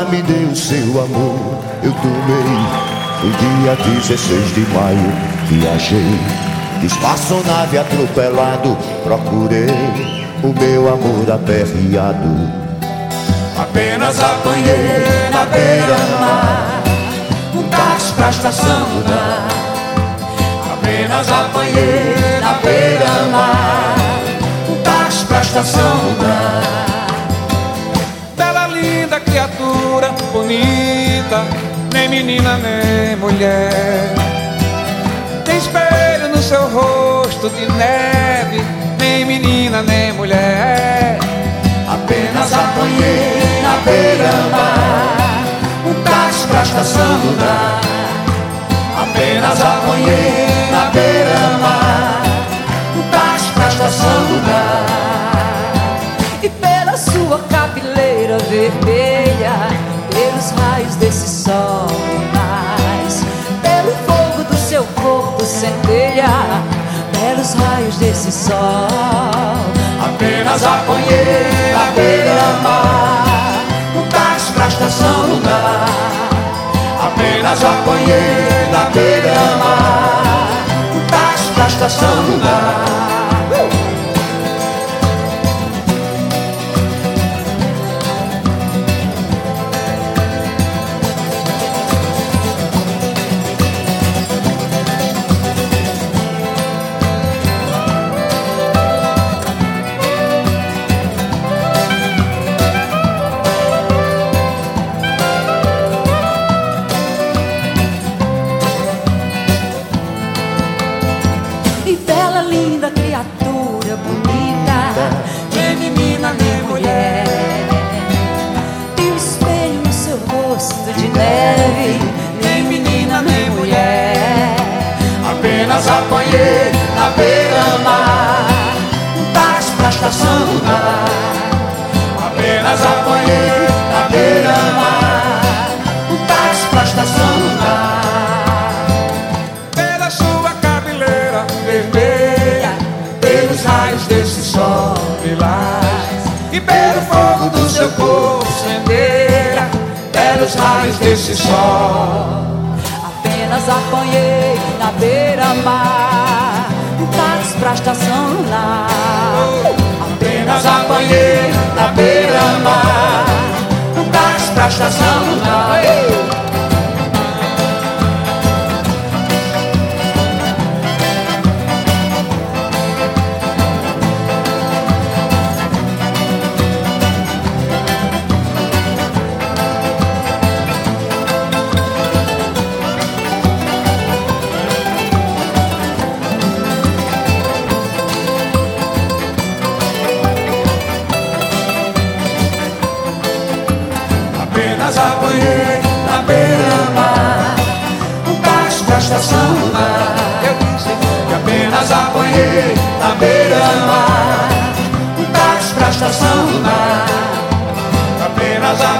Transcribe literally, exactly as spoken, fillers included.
me deu seu amor. Eu tomei no dia dezesseis de maio. Viajei de espaçonave atropelado. Procurei o meu amor aperreado. Apenas apanhei na beira-mar um táxi pra estação mudar. Apenas apanhei na beira-mar um táxi pra estação mudar. Bela, linda criatura, bonita, nem menina nem mulher. Tem espelho no seu rosto de neve, nem menina nem mulher. Apenas apanhei na beira-mar um táxi pra estação mudar. Apenas apanhei na beira-mar um táxi pra estação mudar. E pela sua cabeleira vermelha, pelos raios desse sol e mais, pelo fogo do seu corpo centelha, pelos raios desse sol. Apenas apanhei na beira-mar um táxi pra estação mudar. Apenas apanhei na beira-mar um táxi pra estação mudar. E bela, linda criatura bonita, nem menina nem mulher. Tem um espelho no seu rosto de neve, nem menina nem mulher. Apenas apanhei na beira-mar um táxi pra estação mudar. Apenas apanhei na beira-mar um táxi pra estação mudar. Pela sua cabeleira vermelha, pelos raios desse sol lilás, e pelo fogo do seu corpo centelha, pelos raios desse sol. Apenas apanhei na beira-mar um táxi pra estação lunar. Apenas apanhei na beira-mar um táxi pra estação lunar. Apenas apanhei na beira-mar um táxi pra estação lunar. Eu disse que apenas apanhei na beira-mar um táxi pra estação lunar. Apenas